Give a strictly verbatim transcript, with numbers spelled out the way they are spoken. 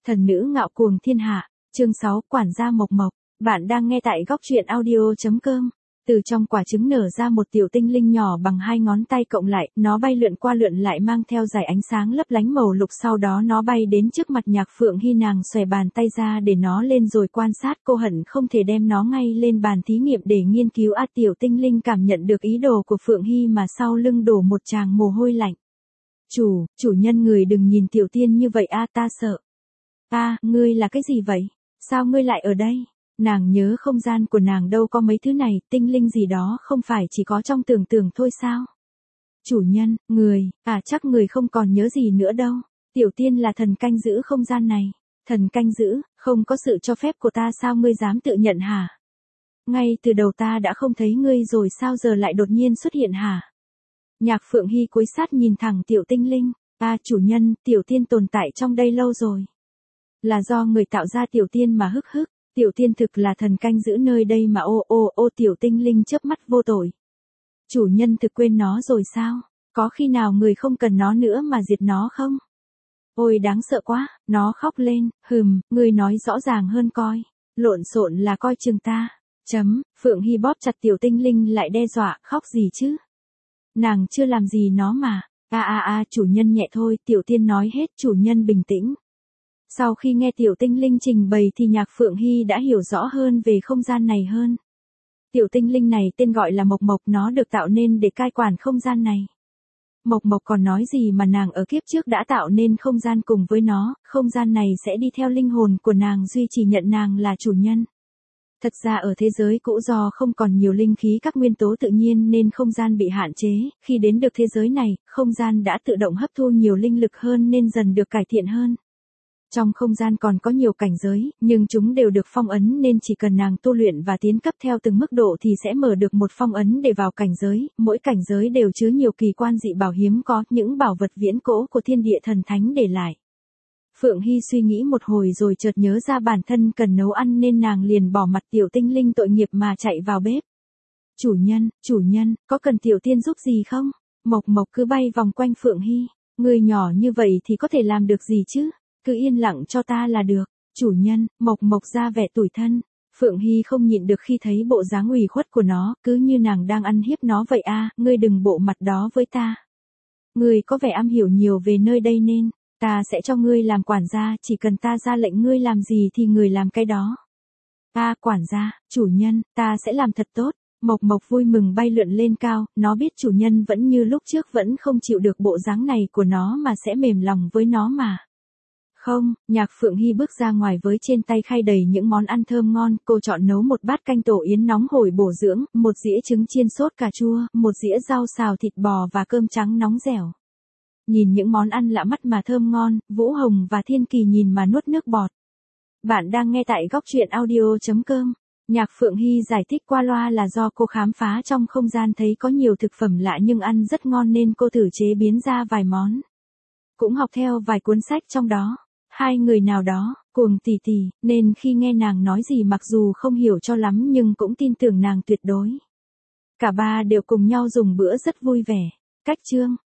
Thần nữ ngạo cuồng thiên hạ, chương sáu, quản gia Mộc Mộc. Bạn đang nghe tại góc truyện audio chấm com. Từ trong quả trứng nở ra một tiểu tinh linh nhỏ bằng hai ngón tay cộng lại, nó bay lượn qua lượn lại mang theo dải ánh sáng lấp lánh màu lục, sau đó nó bay đến trước mặt Nhạc Phượng Hy, nàng xòe bàn tay ra để nó lên rồi quan sát, cô hận không thể đem nó ngay lên bàn thí nghiệm để nghiên cứu. A tiểu tinh linh cảm nhận được ý đồ của Phượng Hy mà sau lưng đổ một tràng mồ hôi lạnh. Chủ, chủ nhân người đừng nhìn tiểu tiên như vậy a, ta sợ. A, ngươi là cái gì vậy? Sao ngươi lại ở đây? Nàng nhớ không gian của nàng đâu có mấy thứ này, tinh linh gì đó không phải chỉ có trong tưởng tượng thôi sao? Chủ nhân, người, à chắc người không còn nhớ gì nữa đâu. Tiểu tiên là thần canh giữ không gian này. Thần canh giữ, không có sự cho phép của ta sao ngươi dám tự nhận hả? Ngay từ đầu ta đã không thấy ngươi rồi sao giờ lại đột nhiên xuất hiện hả? Nhạc Phượng Hy cúi sát nhìn thẳng tiểu tinh linh. À chủ nhân, tiểu tiên tồn tại trong đây lâu rồi. Là do người tạo ra tiểu tiên mà hức hức. Tiểu tiên thực là thần canh giữ nơi đây mà ô ô ô tiểu tinh linh chớp mắt vô tội. Chủ nhân thực quên nó rồi sao? Có khi nào người không cần nó nữa mà diệt nó không? Ôi đáng sợ quá, nó khóc lên, hừm, người nói rõ ràng hơn coi. Lộn xộn là coi chừng ta. Chấm, Phượng Hy bóp chặt tiểu tinh linh lại đe dọa, khóc gì chứ? Nàng chưa làm gì nó mà. A a a chủ nhân nhẹ thôi, tiểu tiên nói hết, chủ nhân bình tĩnh. Sau khi nghe tiểu tinh linh trình bày thì Nhạc Phượng Hy đã hiểu rõ hơn về không gian này hơn. Tiểu tinh linh này tên gọi là Mộc Mộc, nó được tạo nên để cai quản không gian này. Mộc Mộc còn nói gì mà nàng ở kiếp trước đã tạo nên không gian cùng với nó, không gian này sẽ đi theo linh hồn của nàng duy trì nhận nàng là chủ nhân. Thật ra ở thế giới cũ do không còn nhiều linh khí các nguyên tố tự nhiên nên không gian bị hạn chế, khi đến được thế giới này, không gian đã tự động hấp thu nhiều linh lực hơn nên dần được cải thiện hơn. Trong không gian còn có nhiều cảnh giới, nhưng chúng đều được phong ấn nên chỉ cần nàng tu luyện và tiến cấp theo từng mức độ thì sẽ mở được một phong ấn để vào cảnh giới, mỗi cảnh giới đều chứa nhiều kỳ quan dị bảo hiếm có, những bảo vật viễn cổ của thiên địa thần thánh để lại. Phượng Hy suy nghĩ một hồi rồi chợt nhớ ra bản thân cần nấu ăn nên nàng liền bỏ mặt tiểu tinh linh tội nghiệp mà chạy vào bếp. Chủ nhân, chủ nhân, có cần tiểu tiên giúp gì không? Mộc Mộc cứ bay vòng quanh Phượng Hy, người nhỏ như vậy thì có thể làm được gì chứ? Cứ yên lặng cho ta là được. Chủ nhân, Mộc Mộc ra vẻ tủi thân. Phượng Hy không nhịn được khi thấy bộ dáng ủy khuất của nó, cứ như nàng đang ăn hiếp nó vậy a. Ngươi đừng bộ mặt đó với ta. Ngươi có vẻ am hiểu nhiều về nơi đây nên, ta sẽ cho ngươi làm quản gia, chỉ cần ta ra lệnh ngươi làm gì thì ngươi làm cái đó. A quản gia, chủ nhân, ta sẽ làm thật tốt. Mộc Mộc vui mừng bay lượn lên cao, nó biết chủ nhân vẫn như lúc trước vẫn không chịu được bộ dáng này của nó mà sẽ mềm lòng với nó mà. Không, Nhạc Phượng Hy bước ra ngoài với trên tay khay đầy những món ăn thơm ngon, cô chọn nấu một bát canh tổ yến nóng hổi bổ dưỡng, một dĩa trứng chiên sốt cà chua, một dĩa rau xào thịt bò và cơm trắng nóng dẻo. Nhìn những món ăn lạ mắt mà thơm ngon, Vũ Hồng và Thiên Kỳ nhìn mà nuốt nước bọt. Bạn đang nghe tại góc truyện audio chấm com. Nhạc Phượng Hy giải thích qua loa là do cô khám phá trong không gian thấy có nhiều thực phẩm lạ nhưng ăn rất ngon nên cô thử chế biến ra vài món. Cũng học theo vài cuốn sách trong đó. Hai người nào đó, cuồng tỷ tỷ, nên khi nghe nàng nói gì mặc dù không hiểu cho lắm nhưng cũng tin tưởng nàng tuyệt đối. Cả ba đều cùng nhau dùng bữa rất vui vẻ. Cách chương.